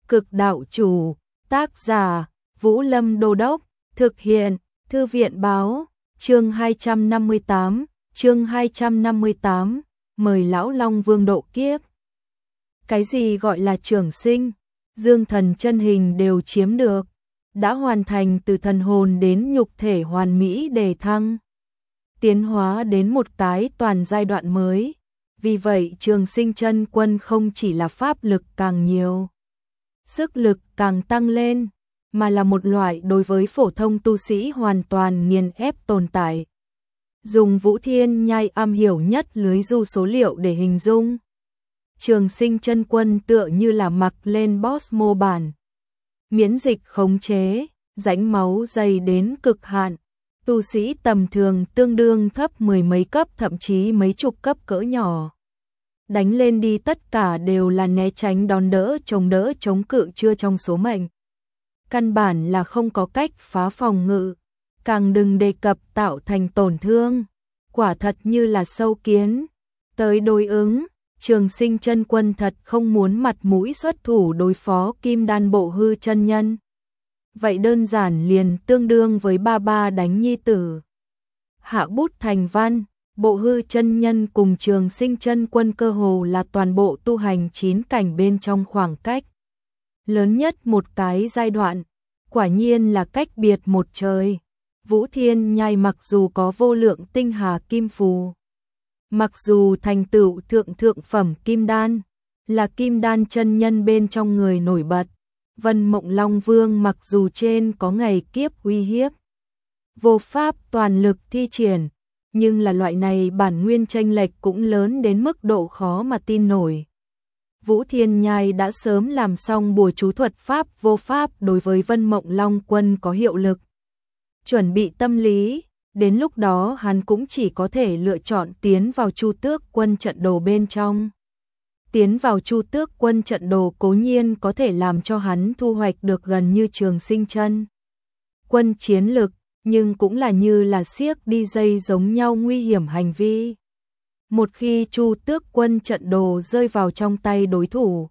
Cực đạo chủ, tác giả, Vũ Lâm Đô Đốc, thực hiện, Thư viện báo, chương 258, mời Lão Long Vương độ kiếp. Cái gì gọi là trường sinh, dương thần chân hình đều chiếm được, đã hoàn thành từ thần hồn đến nhục thể hoàn mỹ đề thăng, tiến hóa đến một cái toàn giai đoạn mới. Vì vậy Trường Sinh Chân Quân không chỉ là pháp lực càng nhiều, sức lực càng tăng lên, mà là một loại đối với phổ thông tu sĩ hoàn toàn nghiền ép tồn tại. Dùng Vũ Thiên Nhai am hiểu nhất lưới du số liệu để hình dung, Trường Sinh Chân Quân tựa như là mặc lên boss mô bản. Miễn dịch khống chế, rãnh máu dày đến cực hạn, tu sĩ tầm thường tương đương thấp mười mấy cấp thậm chí mấy chục cấp cỡ nhỏ. Đánh lên đi tất cả đều là né tránh đón đỡ chống cự chưa trong số mệnh. Căn bản là không có cách phá phòng ngự, càng đừng đề cập tạo thành tổn thương. Quả thật như là sâu kiến. Tới đối ứng, Trường Sinh Chân Quân thật không muốn mặt mũi xuất thủ đối phó Kim Đan Bộ Hư chân nhân. Vậy đơn giản liền tương đương với ba ba đánh nhi tử. Hạ bút thành văn, Bộ Hư chân nhân cùng Trường Sinh Chân Quân cơ hồ là toàn bộ tu hành 9 cảnh bên trong khoảng cách lớn nhất một cái giai đoạn, quả nhiên là cách biệt một trời. Vũ Thiên Nhai mặc dù có vô lượng tinh hà kim phù, mặc dù thành tựu thượng phẩm kim đan, là kim đan chân nhân bên trong người nổi bật, Vân Mộng Long Vương mặc dù trên có ngày kiếp uy hiếp, vô pháp toàn lực thi triển, nhưng là loại này bản nguyên chênh lệch cũng lớn đến mức độ khó mà tin nổi. Vũ Thiên Nhai đã sớm làm xong bùa chú thuật pháp vô pháp đối với Vân Mộng Long Quân có hiệu lực. Chuẩn bị tâm lý, đến lúc đó hắn cũng chỉ có thể lựa chọn tiến vào Chu Tước Quân trận đồ bên trong. Tiến vào Chu Tước Quân trận đồ cố nhiên có thể làm cho hắn thu hoạch được gần như Trường Sinh Chân Quân chiến lực, nhưng cũng là như là siếc đi dây giống nhau nguy hiểm hành vi. Một khi Chu Tước Quân trận đồ rơi vào trong tay đối thủ,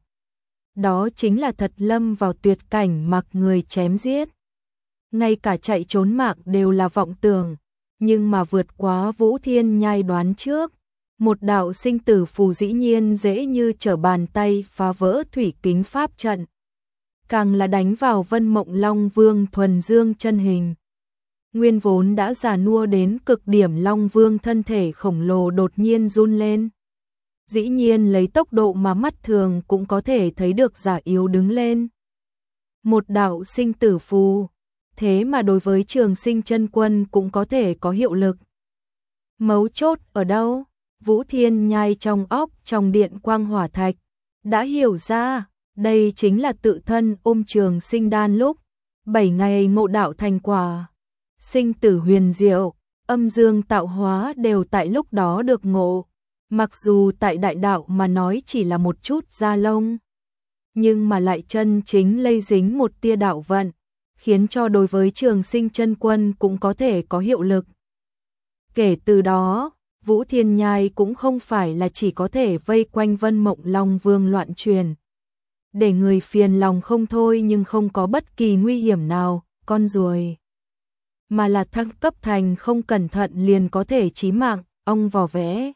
đó chính là thật lâm vào tuyệt cảnh mặc người chém giết. Ngay cả chạy trốn mạng đều là vọng tưởng, nhưng mà vượt quá Vũ Thiên Nhai đoán trước, một đạo sinh tử phù dĩ nhiên dễ như trở bàn tay phá vỡ thủy kính pháp trận. Càng là đánh vào Vân Mộng Long Vương thuần dương chân hình. Nguyên vốn đã già nua đến cực điểm Long Vương thân thể khổng lồ đột nhiên run lên. Dĩ nhiên lấy tốc độ mà mắt thường cũng có thể thấy được già yếu đứng lên. Một đạo sinh tử phù, thế mà đối với Trường Sinh Chân Quân cũng có thể có hiệu lực. Mấu chốt ở đâu? Vũ Thiên Nhai trong óc trong điện quang hỏa thạch, đã hiểu ra, đây chính là tự thân ôm Trường Sinh đan lúc 7 ngày ngộ đạo thành quả. Sinh tử huyền diệu, âm dương tạo hóa đều tại lúc đó được ngộ. Mặc dù tại đại đạo mà nói chỉ là một chút da lông, nhưng mà lại chân chính lây dính một tia đạo vận, khiến cho đối với Trường Sinh Chân Quân cũng có thể có hiệu lực. Kể từ đó, Vũ Thiên Nhai cũng không phải là chỉ có thể vây quanh Vân Mộng Long Vương loạn truyền, để người phiền lòng không thôi nhưng không có bất kỳ nguy hiểm nào, con ruồi. Mà là thăng cấp thành không cẩn thận liền có thể chí mạng, ong vò vẽ.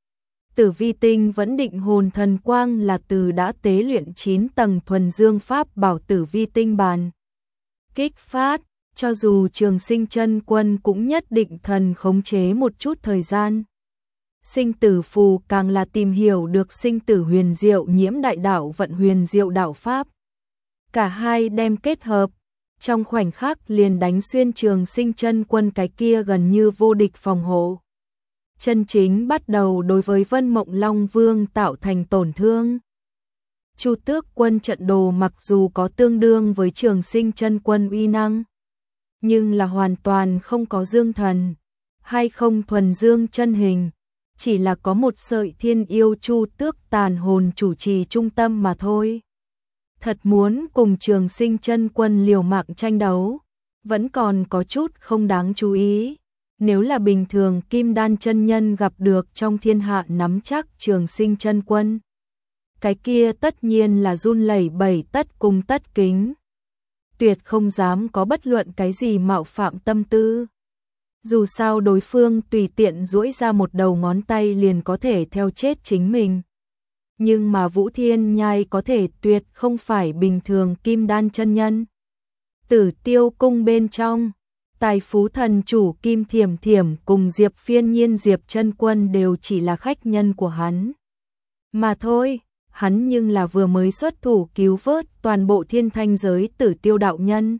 Tử Vi Tinh vẫn định hồn thần quang là từ đã tế luyện 9 tầng thuần dương pháp bảo Tử Vi Tinh bàn. Kích phát, cho dù Trường Sinh Chân Quân cũng nhất định thần khống chế một chút thời gian. Sinh tử phù càng là tìm hiểu được sinh tử huyền diệu nhiễm đại đạo vận huyền diệu đạo pháp. Cả hai đem kết hợp, trong khoảnh khắc liền đánh xuyên Trường Sinh Chân Quân cái kia gần như vô địch phòng hộ. Chân chính bắt đầu đối với Vân Mộng Long Vương tạo thành tổn thương. Chu Tước Quân trận đồ mặc dù có tương đương với Trường Sinh Chân Quân uy năng, nhưng là hoàn toàn không có dương thần, hay không thuần dương chân hình, chỉ là có một sợi thiên yêu Chu Tước tàn hồn chủ trì trung tâm mà thôi. Thật muốn cùng Trường Sinh Chân Quân liều mạng tranh đấu, vẫn còn có chút không đáng chú ý. Nếu là bình thường Kim Đan chân nhân gặp được trong thiên hạ nắm chắc Trường Sinh Chân Quân, cái kia tất nhiên là run lẩy bẩy tất cung tất kính. Tuyệt không dám có bất luận cái gì mạo phạm tâm tư. Dù sao đối phương tùy tiện duỗi ra một đầu ngón tay liền có thể theo chết chính mình. Nhưng mà Vũ Thiên Nhai có thể tuyệt không phải bình thường kim đan chân nhân. Tử Tiêu cung bên trong, Tài Phú thần chủ Kim Thiểm Thiểm cùng Diệp Phiên Nhiên Diệp Chân Quân đều chỉ là khách nhân của hắn. Mà thôi, hắn nhưng là vừa mới xuất thủ cứu vớt toàn bộ thiên thanh giới Tử Tiêu đạo nhân.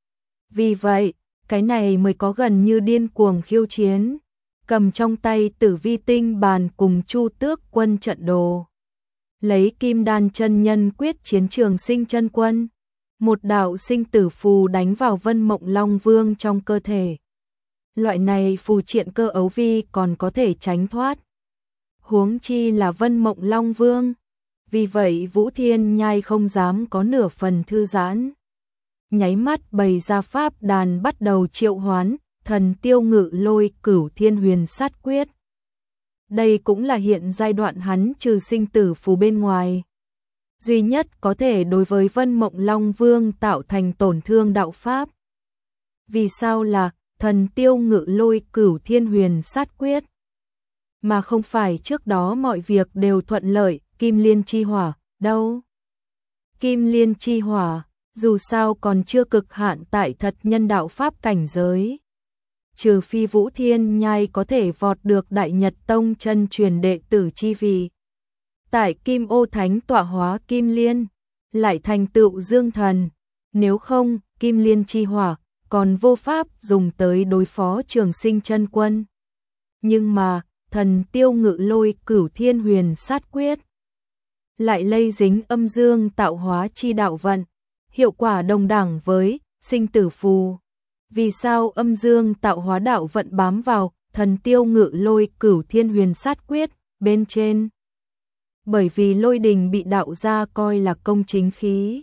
Vì vậy, cái này mới có gần như điên cuồng khiêu chiến, cầm trong tay Tử Vi tinh bàn cùng Chu Tước quân trận đồ. Lấy kim đan chân nhân quyết chiến Trường Sinh chân quân, một đạo sinh tử phù đánh vào Vân Mộng Long Vương trong cơ thể. Loại này phù triện cơ ấu vi còn có thể tránh thoát. Huống chi là Vân Mộng Long Vương. Vì vậy Vũ Thiên Nhai không dám có nửa phần thư giãn. Nháy mắt bày ra pháp đàn bắt đầu triệu hoán, Thần Tiêu Ngự Lôi Cửu Thiên Huyền Sát Quyết. Đây cũng là hiện giai đoạn hắn trừ sinh tử phù bên ngoài duy nhất có thể đối với Vân Mộng Long Vương tạo thành tổn thương đạo pháp. Vì sao là Thần Tiêu Ngự Lôi Cửu Thiên Huyền Sát Quyết, mà không phải trước đó mọi việc đều thuận lợi, Kim Liên Chi Hỏa, đâu? Kim Liên Chi Hỏa, dù sao còn chưa cực hạn tại thật nhân đạo pháp cảnh giới. Trừ phi Vũ Thiên Nhai có thể vọt được Đại Nhật Tông chân truyền đệ tử chi vị. Tại Kim Ô Thánh tọa hóa Kim Liên, lại thành tựu Dương Thần. Nếu không, Kim Liên Chi Hỏa còn vô pháp dùng tới đối phó Trường Sinh chân quân. Nhưng mà, Thần Tiêu Ngự Lôi Cửu Thiên Huyền Sát Quyết lại lây dính âm dương tạo hóa chi đạo vận, hiệu quả đồng đẳng với sinh tử phù. Vì sao âm dương tạo hóa đạo vận bám vào Thần Tiêu Ngự Lôi Cửu Thiên Huyền Sát Quyết bên trên? Bởi vì lôi đình bị đạo gia coi là công chính khí.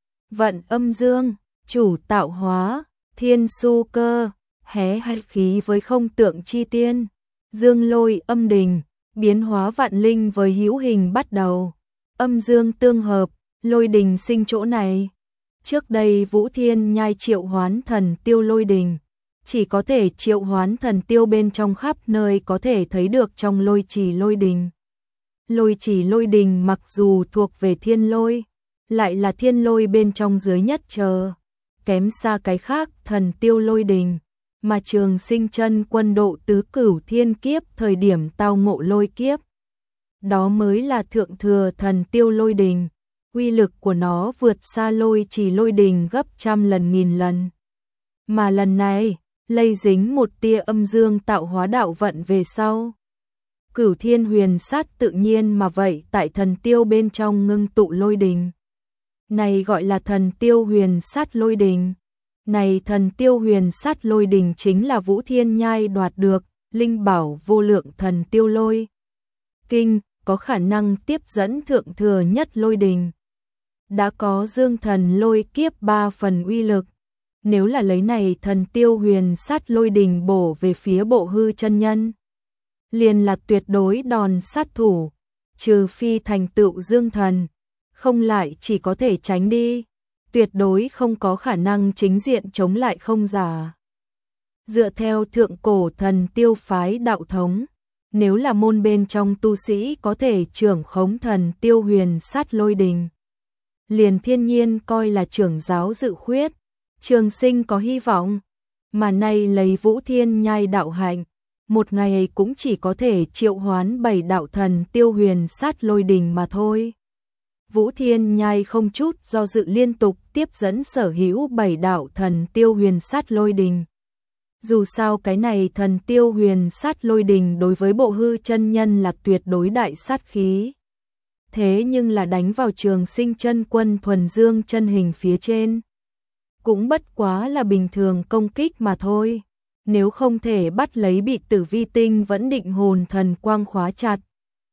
Vận âm dương, chủ tạo hóa, thiên su cơ, hé hay khí với không tượng chi tiên. Dương lôi âm đình, biến hóa vạn linh với hữu hình bắt đầu. Âm dương tương hợp, lôi đình sinh chỗ này. Trước đây Vũ Thiên Nhai triệu hoán thần tiêu lôi đình, chỉ có thể triệu hoán thần tiêu bên trong khắp nơi có thể thấy được trong lôi trì lôi đình. Lôi trì lôi đình mặc dù thuộc về thiên lôi, lại là thiên lôi bên trong dưới nhất chờ, kém xa cái khác thần tiêu lôi đình, mà Trường Sinh chân quân độ tứ cửu thiên kiếp thời điểm tao ngộ lôi kiếp. Đó mới là thượng thừa thần tiêu lôi đình, uy lực của nó vượt xa lôi trì lôi đình gấp trăm lần nghìn lần. Mà lần này, lây dính một tia âm dương tạo hóa đạo vận về sau. Cửu Thiên Huyền Sát tự nhiên mà vậy tại thần tiêu bên trong ngưng tụ lôi đình. Này gọi là Thần Tiêu Huyền Sát lôi đình. Này Thần Tiêu Huyền Sát lôi đình chính là Vũ Thiên Nhai đoạt được, linh bảo vô lượng thần tiêu lôi kinh, có khả năng tiếp dẫn thượng thừa nhất lôi đình. Đã có Dương Thần lôi kiếp 3 phần uy lực. Nếu là lấy này Thần Tiêu Huyền Sát lôi đình bổ về phía Bộ Hư chân nhân, liền là tuyệt đối đòn sát thủ, trừ phi thành tựu Dương Thần, không lại chỉ có thể tránh đi, tuyệt đối không có khả năng chính diện chống lại không giả. Dựa theo thượng cổ thần tiêu phái đạo thống, nếu là môn bên trong tu sĩ có thể trưởng khống Thần Tiêu Huyền Sát lôi đình, liền thiên nhiên coi là trưởng giáo dự khuyết, Trường Sinh có hy vọng, mà nay lấy Vũ Thiên Nhai đạo hạnh, một ngày cũng chỉ có thể triệu hoán 7 đạo Thần Tiêu Huyền Sát lôi đình mà thôi. Vũ Thiên Nhai không chút do dự liên tục tiếp dẫn sở hữu 7 đạo Thần Tiêu Huyền Sát lôi đình. Dù sao cái này Thần Tiêu Huyền Sát lôi đình đối với Bộ Hư chân nhân là tuyệt đối đại sát khí. Thế nhưng là đánh vào Trường Sinh chân quân thuần dương chân hình phía trên, cũng bất quá là bình thường công kích mà thôi. Nếu không thể bắt lấy bị Tử Vi tinh vẫn định hồn thần quang khóa chặt,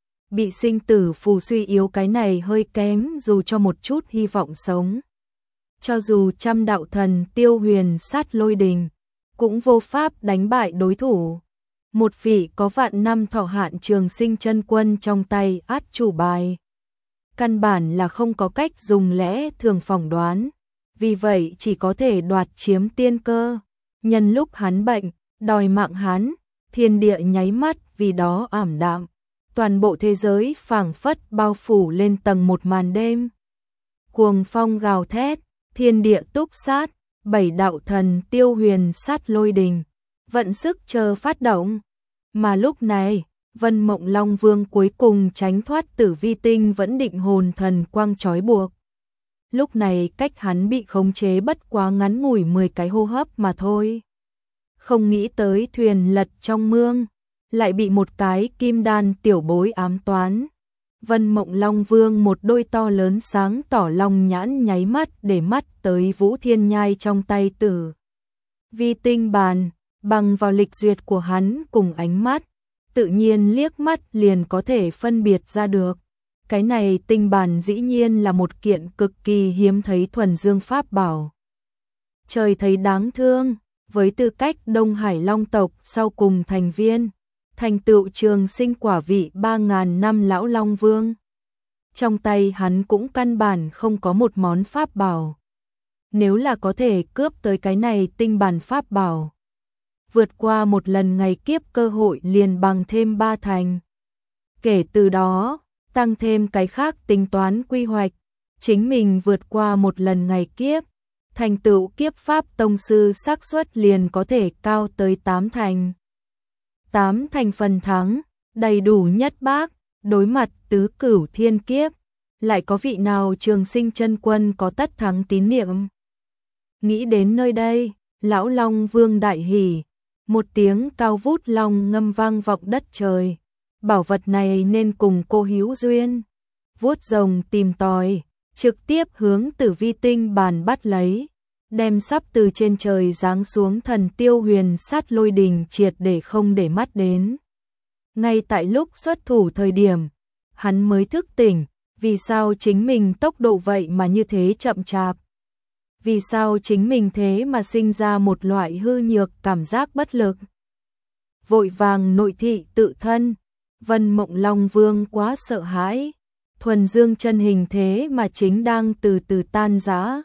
bị sinh tử phù suy yếu, cái này hơi kém dù cho một chút hy vọng sống. Cho dù trăm đạo Thần Tiêu Huyền Sát lôi đình, cũng vô pháp đánh bại đối thủ. Một vị có vạn năm thọ hạn Trường Sinh chân quân trong tay át chủ bài. căn bản là không có cách dùng lẽ thường phỏng đoán, vì vậy chỉ có thể đoạt chiếm tiên cơ. Nhân lúc hắn bệnh, đòi mạng hắn, thiên địa nháy mắt vì đó ảm đạm. Toàn bộ thế giới phảng phất bao phủ lên tầng một màn đêm. Cuồng phong gào thét, thiên địa túc sát, 7 đạo thần tiêu huyền sát lôi đình, vận sức chờ phát động. Mà lúc này, Vân Mộng Long Vương cuối cùng tránh thoát Tử Vi Tinh vẫn định hồn thần quang trói buộc. Lúc này cách hắn bị khống chế bất quá ngắn ngủi 10 cái hô hấp mà thôi. Không nghĩ tới thuyền lật trong mương, lại bị một cái kim đan tiểu bối ám toán. Vân Mộng Long Vương một đôi to lớn sáng tỏ long nhãn nháy mắt để mắt tới Vũ Thiên Nhai trong tay Tử Vi Tinh bàn, bằng vào lịch duyệt của hắn cùng ánh mắt, tự nhiên liếc mắt liền có thể phân biệt ra được. Cái này tinh bàn dĩ nhiên là một kiện cực kỳ hiếm thấy thuần dương pháp bảo. Trời thấy đáng thương, với tư cách Đông Hải Long tộc sau cùng thành viên, thành tựu trường sinh quả vị 3.000 năm lão Long Vương. Trong tay hắn cũng căn bản không có một món pháp bảo. Nếu là có thể cướp tới cái này tinh bản pháp bảo, vượt qua một lần ngày kiếp cơ hội liền bằng thêm 3 thành. Kể từ đó, tăng thêm cái khác tính toán quy hoạch, chính mình vượt qua một lần ngày kiếp, thành tựu kiếp pháp tông sư xác suất liền có thể cao tới 8 thành. 8 thành phần thắng, đầy đủ nhất bác, đối mặt tứ cửu thiên kiếp, lại có vị nào trường sinh chân quân có tất thắng tín niệm. Nghĩ đến nơi đây, lão Long Vương đại hỉ, một tiếng cao vút long ngâm vang vọng đất trời. Bảo vật này nên cùng cô hữu duyên. Vuốt rồng tìm tòi, trực tiếp hướng Tử Vi Tinh bàn bắt lấy, đem sắp từ trên trời giáng xuống thần tiêu huyền sát lôi đình triệt để không để mắt đến. Ngay tại lúc xuất thủ thời điểm, hắn mới thức tỉnh, vì sao chính mình tốc độ vậy mà như thế chậm chạp. Vì sao chính mình thế mà sinh ra một loại hư nhược cảm giác bất lực. Vội vàng nội thị tự thân, Vân Mộng Long Vương quá sợ hãi, thuần dương chân hình thế mà chính đang từ từ tan rã.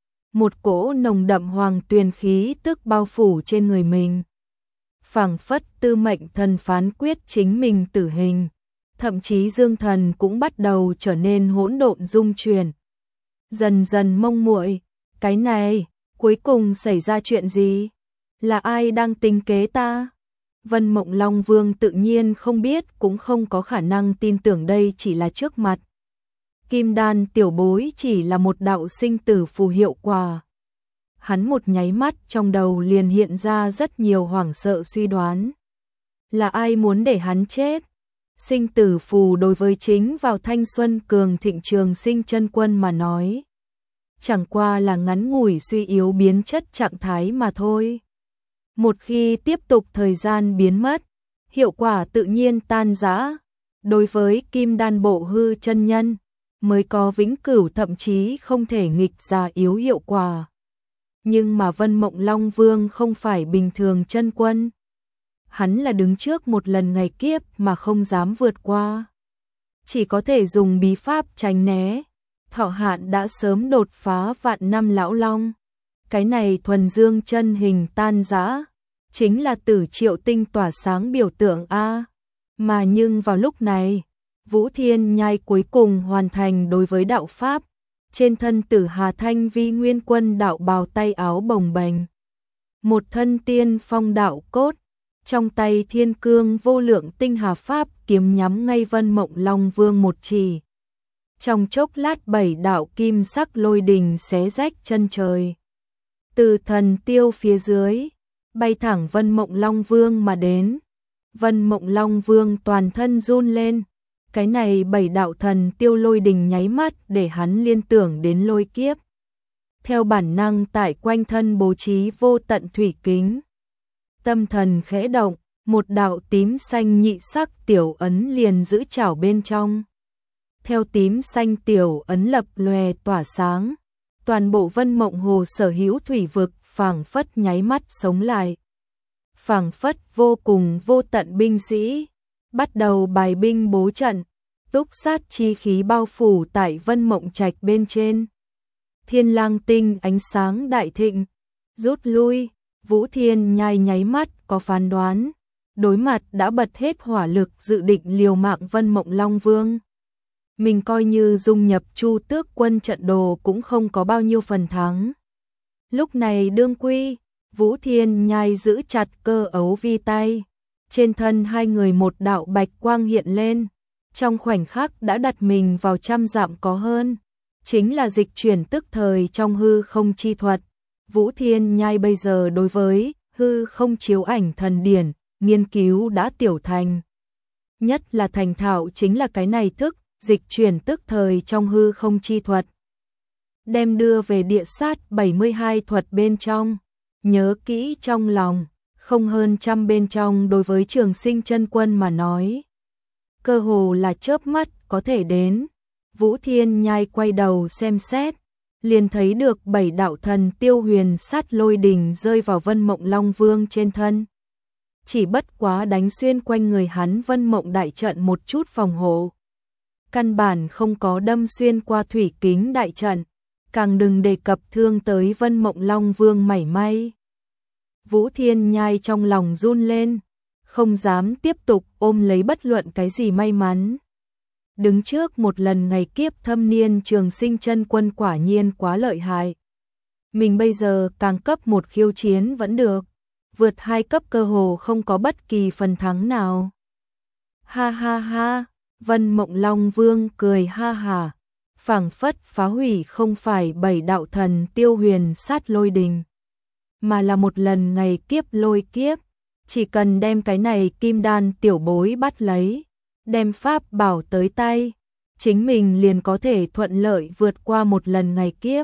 Một cỗ nồng đậm hoàng tuyền khí tức bao phủ trên người mình. Phảng phất tư mệnh thần phán quyết chính mình tử hình, thậm chí dương thần cũng bắt đầu trở nên hỗn độn rung chuyển. Dần dần mông muội, cái này, cuối cùng xảy ra chuyện gì? Là ai đang tính kế ta? Vân Mộng Long Vương tự nhiên không biết cũng không có khả năng tin tưởng đây chỉ là trước mặt. Kim đan tiểu bối chỉ là một đạo sinh tử phù hiệu quả. Hắn một nháy mắt trong đầu liền hiện ra rất nhiều hoảng sợ suy đoán. Là ai muốn để hắn chết? Sinh tử phù đối với chính vào thanh xuân cường thịnh trường sinh chân quân mà nói, chẳng qua là ngắn ngủi suy yếu biến chất trạng thái mà thôi. Một khi tiếp tục thời gian biến mất, hiệu quả tự nhiên tan rã. Đối với kim đan bộ hư chân nhân, mới có vĩnh cửu thậm chí không thể nghịch ra yếu hiệu quả. Nhưng mà Vân Mộng Long Vương không phải bình thường chân quân. Hắn là đứng trước một lần ngày kiếp mà không dám vượt qua. Chỉ có thể dùng bí pháp tránh né. Thọ hạn đã sớm đột phá vạn năm lão long. Cái này thuần dương chân hình tan rã, chính là Tử Triệu Tinh tỏa sáng biểu tượng A. Mà nhưng vào lúc này, Vũ Thiên Nhai cuối cùng hoàn thành đối với đạo pháp. Trên thân Tử Hà Thanh Vi Nguyên Quân đạo bào tay áo bồng bềnh. Một thân tiên phong đạo cốt, trong tay thiên cương vô lượng tinh hà pháp kiếm nhắm ngay Vân Mộng Long Vương một chỉ. Trong chốc lát 7 đạo kim sắc lôi đình xé rách chân trời. Từ thần tiêu phía dưới, bay thẳng Vân Mộng Long Vương mà đến. Vân Mộng Long Vương toàn thân run lên. Cái này 7 đạo thần tiêu lôi đình nháy mắt để hắn liên tưởng đến lôi kiếp. Theo bản năng tại quanh thân bố trí vô tận thủy kính. Tâm thần khẽ động, một đạo tím xanh nhị sắc tiểu ấn liền giữ chảo bên trong. Theo tím xanh tiểu ấn lập lòe tỏa sáng, toàn bộ Vân Mộng Hồ sở hữu thủy vực phảng phất nháy mắt sống lại. Phảng phất vô cùng vô tận binh sĩ, bắt đầu bài binh bố trận, túc sát chi khí bao phủ tại Vân Mộng Trạch bên trên. Thiên Lang Tinh ánh sáng đại thịnh, rút lui, Vũ Thiên Nhai nháy mắt có phán đoán, đối mặt đã bật hết hỏa lực dự định liều mạng Vân Mộng Long Vương. Mình coi như dung nhập Chu Tước quân trận đồ cũng không có bao nhiêu phần thắng. Lúc này đương quy, Vũ Thiên Nhai giữ chặt Cơ Ấu Vi tay, trên thân hai người một đạo bạch quang hiện lên, trong khoảnh khắc đã đặt mình vào 100 dặm có hơn, chính là dịch chuyển tức thời trong hư không chi thuật. Vũ Thiên Nhai bây giờ đối với hư không chiếu ảnh thần điển, nghiên cứu đã tiểu thành. Nhất là thành thạo chính là cái này thức, dịch chuyển tức thời trong hư không chi thuật. Đem đưa về địa sát 72 thuật bên trong, nhớ kỹ trong lòng, không hơn 100 bên trong đối với Trường Sinh chân quân mà nói. Cơ hồ là chớp mắt có thể đến. Vũ Thiên Nhai quay đầu xem xét, liền thấy được 7 đạo thần tiêu huyền sát lôi đình rơi vào Vân Mộng Long Vương trên thân. Chỉ bất quá đánh xuyên quanh người hắn Vân Mộng đại trận một chút phòng hộ. Căn bản không có đâm xuyên qua thủy kính đại trận, càng đừng đề cập thương tới Vân Mộng Long Vương mảy may. Vũ Thiên Nhai trong lòng run lên, không dám tiếp tục ôm lấy bất luận cái gì may mắn. Đứng trước một lần ngày kiếp thâm niên Trường Sinh chân quân quả nhiên quá lợi hại. Mình bây giờ càng cấp một khiêu chiến vẫn được, vượt 2 cấp cơ hồ không có bất kỳ phần thắng nào. Ha ha ha, Vân Mộng Long Vương cười ha hà, phảng phất phá hủy không phải 7 đạo thần tiêu huyền sát lôi đình, mà là một lần ngày kiếp lôi kiếp. Chỉ cần đem cái này kim đan tiểu bối bắt lấy, đem pháp bảo tới tay, chính mình liền có thể thuận lợi vượt qua một lần ngày kiếp.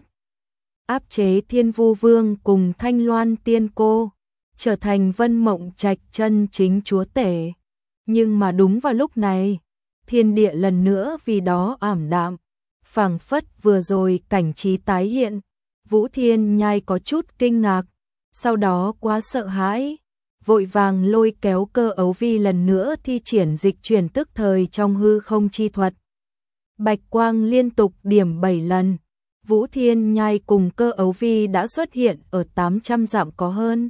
Áp chế Thiên Vu Vương cùng Thanh Loan Tiên Cô, trở thành Vân Mộng Trạch chân chính chúa tể. Nhưng mà đúng vào lúc này, thiên địa lần nữa vì đó ảm đạm, phảng phất vừa rồi cảnh trí tái hiện. Vũ Thiên Nhai có chút kinh ngạc, sau đó quá sợ hãi, vội vàng lôi kéo Cơ Ấu Vi lần nữa thi triển dịch chuyển tức thời trong hư không chi thuật. Bạch quang liên tục điểm 7 lần, Vũ Thiên Nhai cùng Cơ Ấu Vi đã xuất hiện ở 800 dặm có hơn.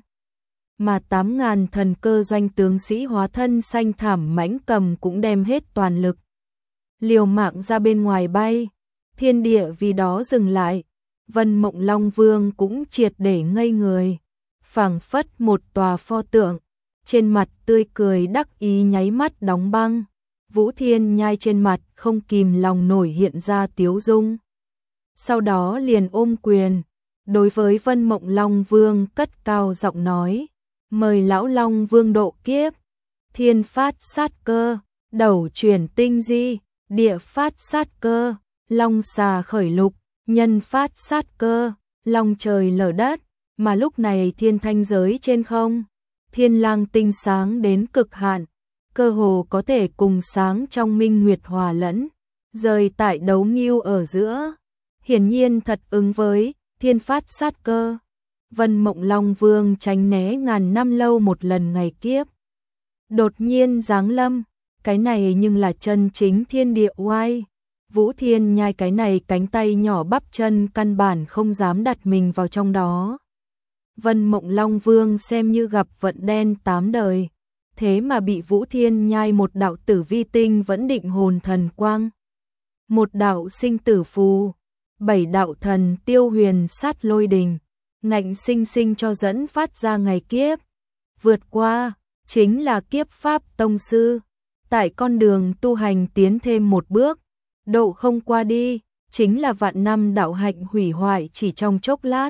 Mà 8.000 thần cơ doanh tướng sĩ hóa thân xanh thảm mãnh cầm cũng đem hết toàn lực, liều mạng ra bên ngoài bay, thiên địa vì đó dừng lại. Vân Mộng Long Vương cũng triệt để ngây người, phảng phất một tòa pho tượng, trên mặt tươi cười đắc ý nháy mắt đóng băng. Vũ Thiên Nhai trên mặt không kìm lòng nổi hiện ra tiếu dung, sau đó liền ôm quyền, đối với Vân Mộng Long Vương cất cao giọng nói: mời lão Long Vương độ kiếp. Thiên phát sát cơ, đầu chuyển tinh di, địa phát sát cơ, long xà khởi lục, nhân phát sát cơ, long trời lở đất. Mà lúc này thiên thanh giới trên không, Thiên Lang Tinh sáng đến cực hạn, cơ hồ có thể cùng sáng trong minh nguyệt hòa lẫn, rời tại đấu nghiêu ở giữa. Hiển nhiên thật ứng với thiên phát sát cơ. Vân Mộng Long Vương tránh né ngàn năm lâu một lần ngày kiếp, đột nhiên giáng lâm, cái này nhưng là chân chính thiên địa oai. Vũ Thiên Nhai cái này cánh tay nhỏ bắp chân căn bản không dám đặt mình vào trong đó. Vân Mộng Long Vương xem như gặp vận đen 8 đời, thế mà bị Vũ Thiên Nhai một đạo tử vi tinh vẫn định hồn thần quang, một đạo sinh tử phù, 7 đạo thần tiêu huyền sát lôi đình, ngạnh sinh sinh cho dẫn phát ra ngày kiếp. Vượt qua, chính là kiếp pháp tông sư, tại con đường tu hành tiến thêm một bước, độ không qua đi, chính là vạn năm đạo hạnh hủy hoại chỉ trong chốc lát.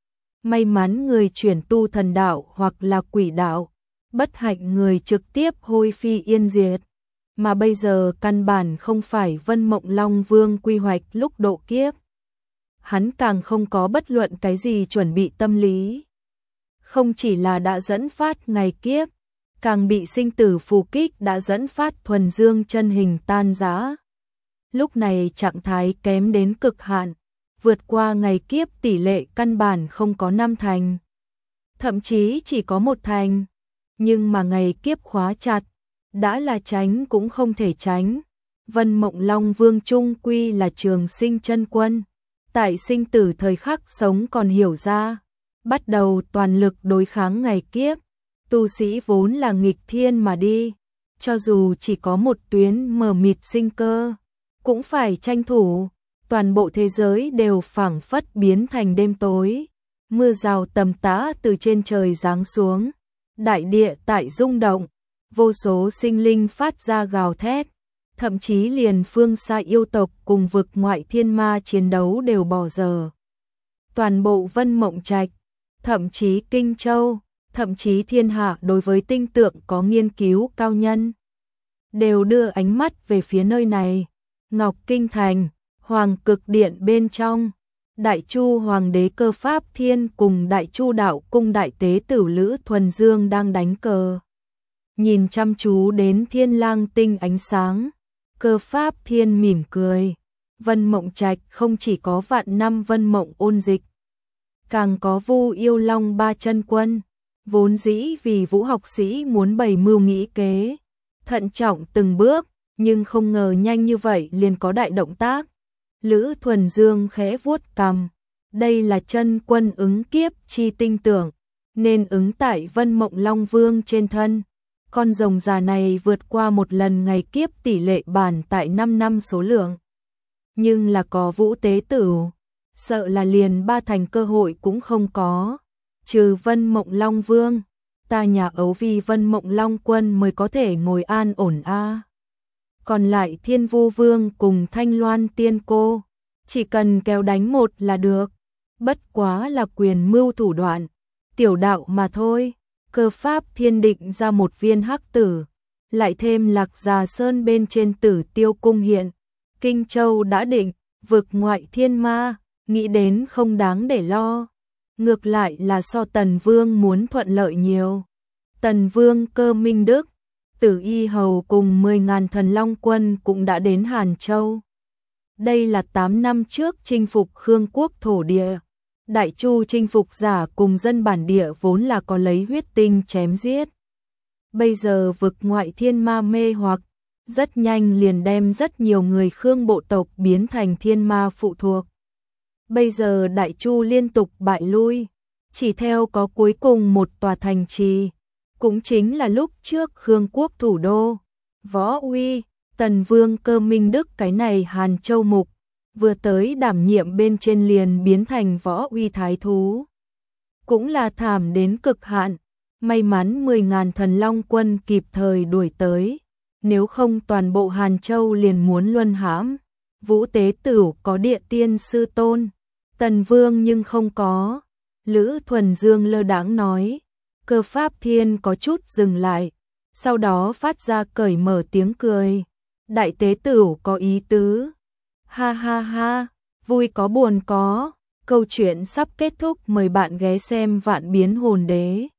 May mắn người chuyển tu thần đạo hoặc là quỷ đạo, bất hạnh người trực tiếp hôi phi yên diệt. Mà bây giờ căn bản không phải Vân Mộng Long Vương quy hoạch lúc độ kiếp. Hắn càng không có bất luận cái gì chuẩn bị tâm lý. Không chỉ là đã dẫn phát ngày kiếp, càng bị sinh tử phù kích đã dẫn phát thuần dương chân hình tan rã. Lúc này trạng thái kém đến cực hạn, vượt qua ngày kiếp tỷ lệ căn bản không có 5 thành, thậm chí chỉ có 1 thành. Nhưng mà ngày kiếp khóa chặt, đã là tránh cũng không thể tránh. Vân Mộng Long Vương trung quy là Trường Sinh chân quân, tại sinh tử thời khắc sống còn hiểu ra, bắt đầu toàn lực đối kháng ngày kiếp. Tu sĩ vốn là nghịch thiên mà đi, cho dù chỉ có một tuyến mờ mịt sinh cơ, cũng phải tranh thủ. Toàn bộ thế giới đều phảng phất biến thành đêm tối, mưa rào tầm tã từ trên trời giáng xuống, đại địa tại rung động, vô số sinh linh phát ra gào thét, thậm chí liền phương xa yêu tộc cùng vực ngoại thiên ma chiến đấu đều bỏ dở. Toàn bộ Vân Mộng Trạch, thậm chí Kinh Châu, thậm chí thiên hạ đối với tinh tượng có nghiên cứu cao nhân, đều đưa ánh mắt về phía nơi này. Ngọc Kinh Thành, Hoàng Cực Điện bên trong, Đại Chu Hoàng đế Cơ Pháp Thiên cùng Đại Chu Đạo Cung đại tế tử Lữ Thuần Dương đang đánh cờ. Nhìn chăm chú đến thiên lang tinh ánh sáng, Cơ Pháp Thiên mỉm cười. Vân Mộng Trạch không chỉ có vạn năm Vân Mộng ôn dịch, càng có Vu Yêu Long ba chân quân, vốn dĩ vì Vũ học sĩ muốn bày mưu nghĩ kế, thận trọng từng bước, nhưng không ngờ nhanh như vậy liền có đại động tác. Lữ Thuần Dương khẽ vuốt cằm, đây là chân quân ứng kiếp chi tinh tưởng, nên ứng tại Vân Mộng Long Vương trên thân. Con rồng già này vượt qua một lần ngày kiếp tỷ lệ bản tại 5 năm số lượng. Nhưng là có Vũ tế tử, sợ là liền 3 thành cơ hội cũng không có. Trừ Vân Mộng Long Vương, ta nhà ấu vi Vân Mộng Long Quân mới có thể ngồi an ổn a. Còn lại Thiên Vu Vương cùng Thanh Loan Tiên Cô, chỉ cần kéo đánh một là được, bất quá là quyền mưu thủ đoạn, tiểu đạo mà thôi. Cơ Pháp Thiên định ra một viên hắc tử, lại thêm Lạc Già Sơn bên trên Tử Tiêu cung hiện, Kinh Châu đã định, vực ngoại thiên ma, nghĩ đến không đáng để lo. Ngược lại là so Tần Vương muốn thuận lợi nhiều. Tần Vương Cơ Minh Đức, Tử Y Hầu cùng 10.000 thần long quân cũng đã đến Hàn Châu. Đây là 8 năm trước chinh phục Khương quốc thổ địa. Đại Chu chinh phục giả cùng dân bản địa vốn là có lấy huyết tinh chém giết. Bây giờ vực ngoại thiên ma mê hoặc, rất nhanh liền đem rất nhiều người Khương bộ tộc biến thành thiên ma phụ thuộc. Bây giờ Đại Chu liên tục bại lui, chỉ theo có cuối cùng một tòa thành trì, cũng chính là lúc trước Khương quốc thủ đô, Võ Uy. Tần Vương Cơ Minh Đức cái này Hàn Châu mục, vừa tới đảm nhiệm bên trên liền biến thành Võ Uy thái thú. Cũng là thảm đến cực hạn, may mắn 10.000 thần long quân kịp thời đuổi tới, nếu không toàn bộ Hàn Châu liền muốn luân hãm. Vũ tế tử có địa tiên sư tôn, Tần Vương nhưng không có. Lữ Thuần Dương lơ đãng nói. Cơ Pháp Thiên có chút dừng lại, sau đó phát ra cởi mở tiếng cười. Đại tế tử có ý tứ. Ha ha ha, vui có buồn có. Câu chuyện sắp kết thúc, mời bạn ghé xem Vạn Biến Hồn Đế.